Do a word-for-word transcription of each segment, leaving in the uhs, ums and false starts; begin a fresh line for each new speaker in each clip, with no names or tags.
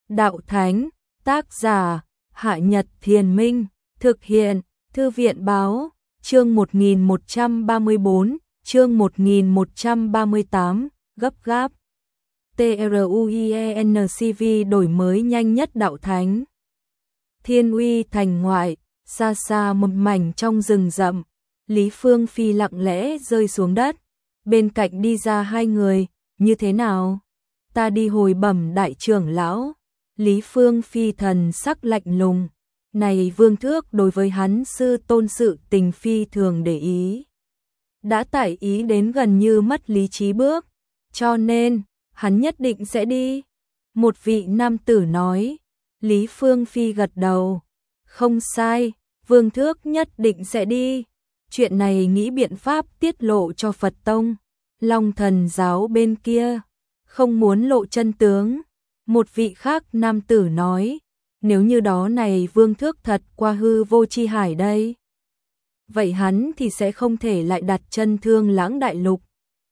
Đạo Thánh, tác giả, Hạ Nhật Thiền Minh, thực hiện, Thư viện Báo, chương một nghìn một trăm ba mươi bốn, chương một nghìn một trăm ba mươi tám, gấp gáp. TRUIENCV đổi mới nhanh nhất Đạo Thánh. Thiên Uy thành ngoại, xa xa một mảnh trong rừng rậm, Lý Phương Phi lặng lẽ rơi xuống đất, bên cạnh đi ra hai người, như thế nào? Ta đi hồi bẩm đại trưởng lão. Lý Phương Phi thần sắc lạnh lùng, này Vương Thước đối với hắn sư tôn sự tình phi thường để ý. Đã tải ý đến gần như mất lý trí bước, cho nên, hắn nhất định sẽ đi. Một vị nam tử nói, Lý Phương Phi gật đầu, không sai, Vương Thước nhất định sẽ đi. Chuyện này nghĩ biện pháp tiết lộ cho Phật Tông, Long Thần giáo bên kia, không muốn lộ chân tướng. Một vị khác nam tử nói, nếu như đó này Vương Thước thật qua hư vô chi hải đây, vậy hắn thì sẽ không thể lại đặt chân Thương Lãng đại lục.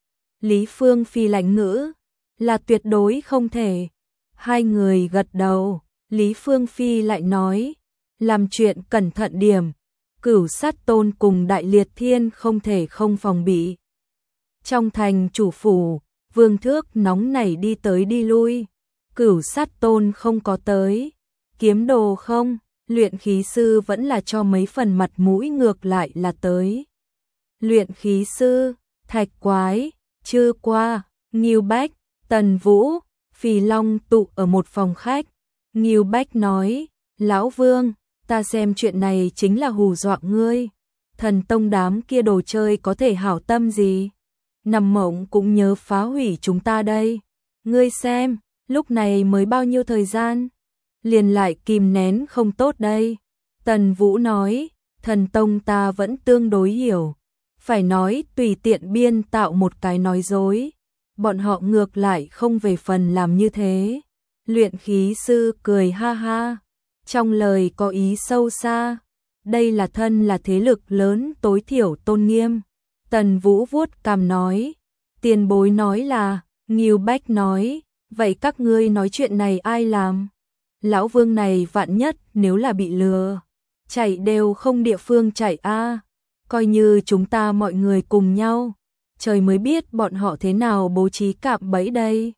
Lý Phương Phi lạnh ngữ, là tuyệt đối không thể. Hai người gật đầu, Lý Phương Phi lại nói, làm chuyện cẩn thận điểm, Cửu Sát Tôn cùng Đại Liệt Thiên không thể không phòng bị. Trong thành chủ phủ, Vương Thước nóng nảy đi tới đi lui, Cửu Sát Tôn không có tới, Kiếm Đồ không, luyện khí sư vẫn là cho mấy phần mặt mũi, ngược lại là tới. Luyện khí sư, Thạch Quái, Chư Qua, Ngưu Bách, Tần Vũ, Phì Long tụ ở một phòng khách. Ngưu Bách nói, Lão Vương, ta xem chuyện này chính là hù dọa ngươi. Thần Tông đám kia đồ chơi có thể hảo tâm gì, nằm mộng cũng nhớ phá hủy chúng ta đây. Ngươi xem, lúc này mới bao nhiêu thời gian, liền lại kìm nén không tốt đây. Tần Vũ nói, Thần Tông ta vẫn tương đối hiểu, phải nói tùy tiện biên tạo một cái nói dối, bọn họ ngược lại không về phần làm như thế. Luyện khí sư cười ha ha, trong lời có ý sâu xa, đây là thân là thế lực lớn tối thiểu tôn nghiêm. Tần Vũ vuốt cằm nói, tiền bối nói là, Ngưu Bách nói, vậy các ngươi nói chuyện này ai làm? Lão Vương này vạn nhất nếu là bị lừa, chạy đều không địa phương chạy a. Coi như chúng ta mọi người cùng nhau, trời mới biết bọn họ thế nào bố trí cạm bẫy đây.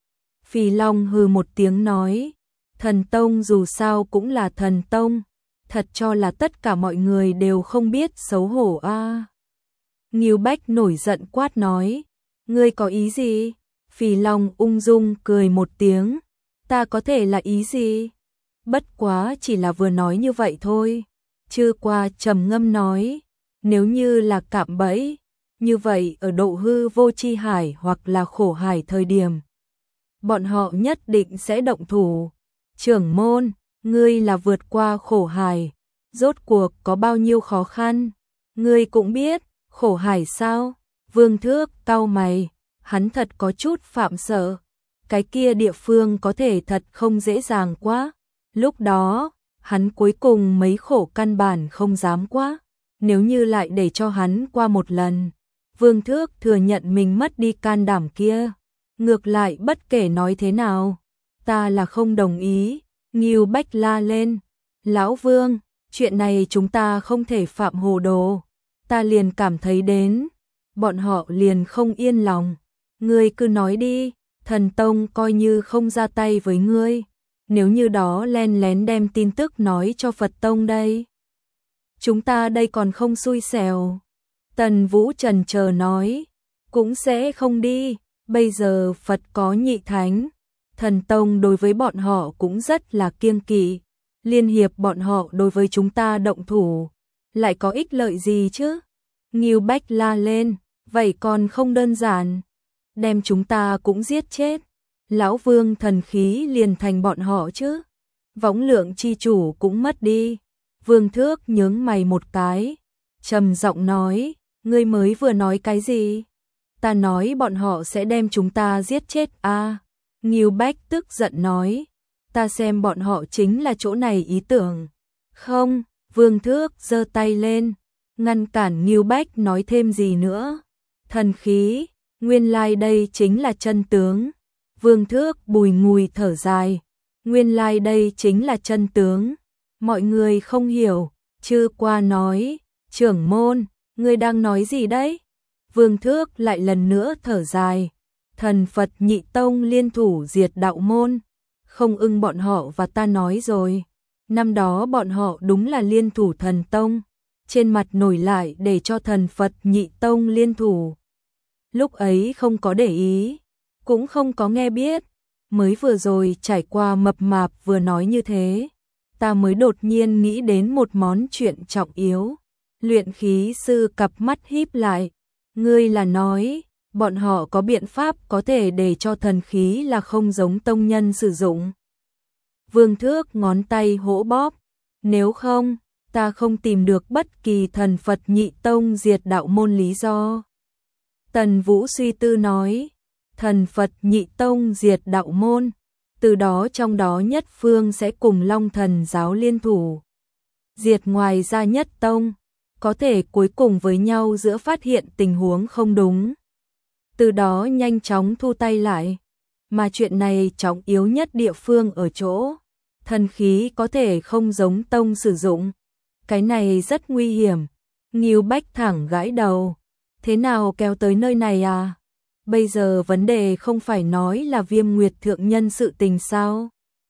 Phì Long hừ một tiếng nói, Thần Tông dù sao cũng là Thần Tông, thật cho là tất cả mọi người đều không biết xấu hổ a. À. Ngưu Bách nổi giận quát nói, ngươi có ý gì? Phì Long ung dung cười một tiếng, ta có thể là ý gì? Bất quá chỉ là vừa nói như vậy thôi. Chư Qua trầm ngâm nói, nếu như là cạm bẫy, như vậy ở độ hư vô chi hải hoặc là khổ hải thời điểm, bọn họ nhất định sẽ động thủ. Trưởng môn, ngươi là vượt qua khổ hải, rốt cuộc có bao nhiêu khó khăn? Ngươi cũng biết, khổ hải sao? Vương Thước cau mày, hắn thật có chút phạm sợ. Cái kia địa phương có thể thật không dễ dàng quá. Lúc đó, hắn cuối cùng mấy khổ căn bản không dám quá. Nếu như lại để cho hắn qua một lần, Vương Thước thừa nhận mình mất đi can đảm kia. Ngược lại bất kể nói thế nào, ta là không đồng ý. Ngưu Bách la lên, Lão Vương, chuyện này chúng ta không thể phạm hồ đồ. Ta liền cảm thấy đến, bọn họ liền không yên lòng. Ngươi cứ nói đi, Thần Tông coi như không ra tay với ngươi, nếu như đó len lén đem tin tức nói cho Phật Tông đây, chúng ta đây còn không xui xẻo. Tần Vũ chần chờ nói, cũng sẽ không đi, bây giờ Phật có nhị thánh, Thần Tông đối với bọn họ cũng rất là kiêng kỵ, liên hiệp bọn họ đối với chúng ta động thủ, lại có ích lợi gì chứ? Ngưu Bách la lên, vậy còn không đơn giản, đem chúng ta cũng giết chết, Lão Vương thần khí liền thành bọn họ chứ, Võng Lượng chi chủ cũng mất đi. Vương Thước nhướng mày một cái, trầm giọng nói, ngươi mới vừa nói cái gì? Ta nói bọn họ sẽ đem chúng ta giết chết à? Ngưu Bách tức giận nói, ta xem bọn họ chính là chỗ này ý tưởng. Không, Vương Thước giơ tay lên, ngăn cản Ngưu Bách nói thêm gì nữa. Thần khí, nguyên lai đây chính là chân tướng. Vương Thước bùi ngùi thở dài, Nguyên lai like đây chính là chân tướng. Mọi người không hiểu, Chư Qua nói, trưởng môn, ngươi đang nói gì đấy? Vương Thước lại lần nữa thở dài, thần Phật Nhị Tông liên thủ diệt đạo môn, không ưng bọn họ và ta nói rồi. Năm đó bọn họ đúng là liên thủ thần tông, trên mặt nổi lại để cho thần Phật Nhị Tông liên thủ. Lúc ấy không có để ý, cũng không có nghe biết, mới vừa rồi trải qua mập mạp vừa nói như thế, ta mới đột nhiên nghĩ đến một món chuyện trọng yếu. Luyện khí sư cặp mắt híp lại, ngươi là nói, bọn họ có biện pháp có thể để cho thần khí là không giống tông nhân sử dụng. Vương Thước ngón tay hỗ bóp, nếu không, ta không tìm được bất kỳ thần Phật Nhị Tông diệt đạo môn lý do. Tần Vũ suy tư nói, thần Phật Nhị Tông diệt đạo môn, từ đó trong đó nhất phương sẽ cùng Long Thần giáo liên thủ. Diệt ngoài ra nhất tông, có thể cuối cùng với nhau giữa phát hiện tình huống không đúng. Từ đó nhanh chóng thu tay lại, mà chuyện này trọng yếu nhất địa phương ở chỗ, thần khí có thể không giống tông sử dụng. Cái này rất nguy hiểm. Ngưu Bách thẳng gãi đầu, thế nào kéo tới nơi này à? Bây giờ vấn đề không phải nói là Viêm Nguyệt thượng nhân sự tình sao?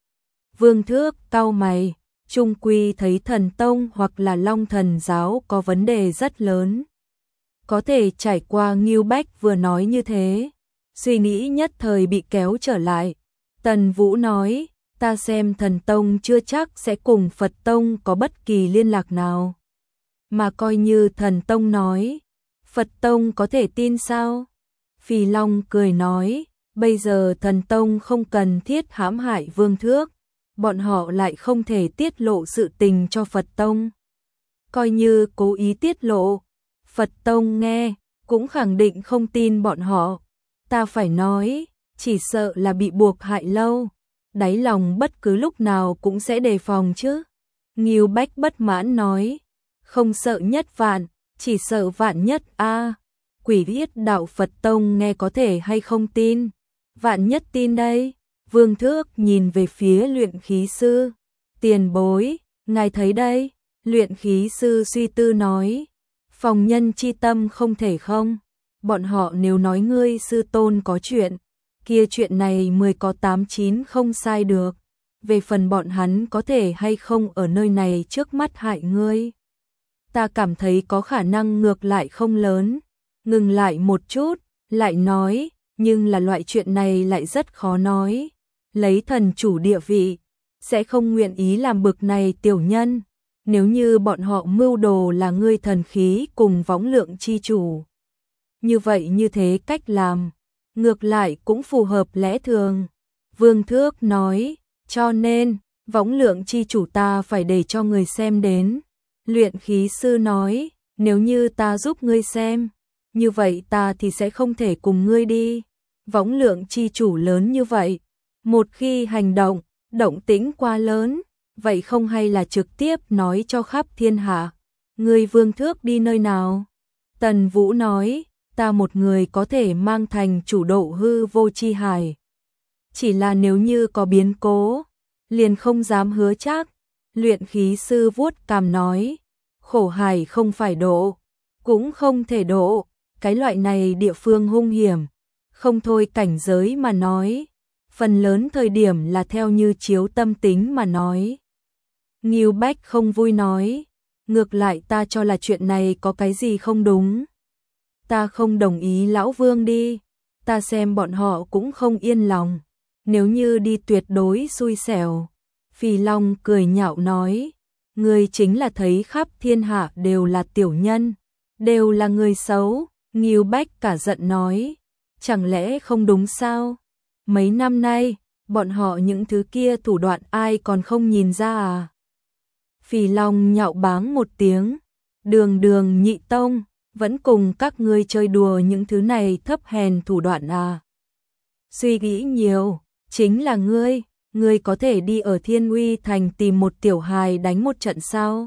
Vương Thước cau mày, chung quy thấy thần tông hoặc là Long Thần giáo có vấn đề rất lớn. Có thể trải qua Ngưu Bách vừa nói như thế, suy nghĩ nhất thời bị kéo trở lại. Tần Vũ nói, ta xem thần tông chưa chắc sẽ cùng Phật tông có bất kỳ liên lạc nào. Mà coi như thần tông nói, Phật tông có thể tin sao? Phì Long cười nói, bây giờ thần tông không cần thiết hãm hại Vương Thước, bọn họ lại không thể tiết lộ sự tình cho Phật tông. Coi như cố ý tiết lộ, Phật tông nghe, cũng khẳng định không tin bọn họ. Ta phải nói, chỉ sợ là bị buộc hại lâu, đáy lòng bất cứ lúc nào cũng sẽ đề phòng chứ. Ngưu Bách bất mãn nói, không sợ nhất vạn, chỉ sợ vạn nhất a. Quỷ biết đạo Phật tông nghe có thể hay không tin, vạn nhất tin đây. Vương Thước nhìn về phía luyện khí sư, tiền bối, ngài thấy đây. Luyện khí sư suy tư nói, phòng nhân chi tâm không thể không, bọn họ nếu nói ngươi sư tôn có chuyện, kia chuyện này mười có tám chín không sai được. Về phần bọn hắn có thể hay không ở nơi này trước mắt hại ngươi, ta cảm thấy có khả năng ngược lại không lớn. Ngừng lại một chút, lại nói, nhưng là loại chuyện này lại rất khó nói. Lấy thần chủ địa vị, sẽ không nguyện ý làm bực này tiểu nhân. Nếu như bọn họ mưu đồ là ngươi thần khí cùng võng lượng chi chủ, như vậy như thế cách làm, ngược lại cũng phù hợp lẽ thường. Vương Thước nói, cho nên, võng lượng chi chủ ta phải để cho người xem đến. Luyện khí sư nói, nếu như ta giúp ngươi xem, như vậy ta thì sẽ không thể cùng ngươi đi. Võng lượng chi chủ lớn như vậy, một khi hành động, động tĩnh quá lớn, vậy không hay là trực tiếp nói cho khắp thiên hạ. Ngươi Vương Thước đi nơi nào? Tần Vũ nói, ta một người có thể mang thành chủ độ hư vô chi hải. Chỉ là nếu như có biến cố, liền không dám hứa chắc. Luyện khí sư vuốt cằm nói, khổ hải không phải độ, cũng không thể độ. Cái loại này địa phương hung hiểm, không thôi cảnh giới mà nói, phần lớn thời điểm là theo như chiếu tâm tính mà nói. Ngưu Bách không vui nói, ngược lại ta cho là chuyện này có cái gì không đúng. Ta không đồng ý lão Vương đi, ta xem bọn họ cũng không yên lòng, nếu như đi tuyệt đối xui xẻo. Phì Long cười nhạo nói, ngươi chính là thấy khắp thiên hạ đều là tiểu nhân, đều là người xấu. Ngưu Bách cả giận nói, chẳng lẽ không đúng sao? Mấy năm nay, bọn họ những thứ kia thủ đoạn ai còn không nhìn ra à? Phì Long nhạo báng một tiếng, đường đường nhị tông, vẫn cùng các ngươi chơi đùa những thứ này thấp hèn thủ đoạn à? Suy nghĩ nhiều, chính là ngươi, ngươi có thể đi ở Thiên Uy Thành tìm một tiểu hài đánh một trận sao?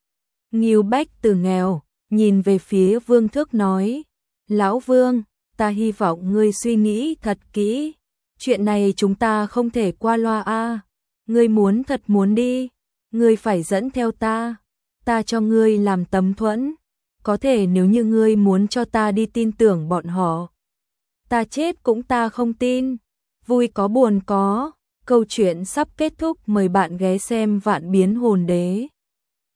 Ngưu Bách từ nghèo, nhìn về phía Vương Thước nói, lão Vương, ta hy vọng ngươi suy nghĩ thật kỹ, chuyện này chúng ta không thể qua loa a. Ngươi muốn thật muốn đi, ngươi phải dẫn theo ta, ta cho ngươi làm tấm thuẫn, có thể nếu như ngươi muốn cho ta đi tin tưởng bọn họ. Ta chết cũng ta không tin, vui có buồn có, câu chuyện sắp kết thúc, mời bạn ghé xem Vạn Biến Hồn Đế.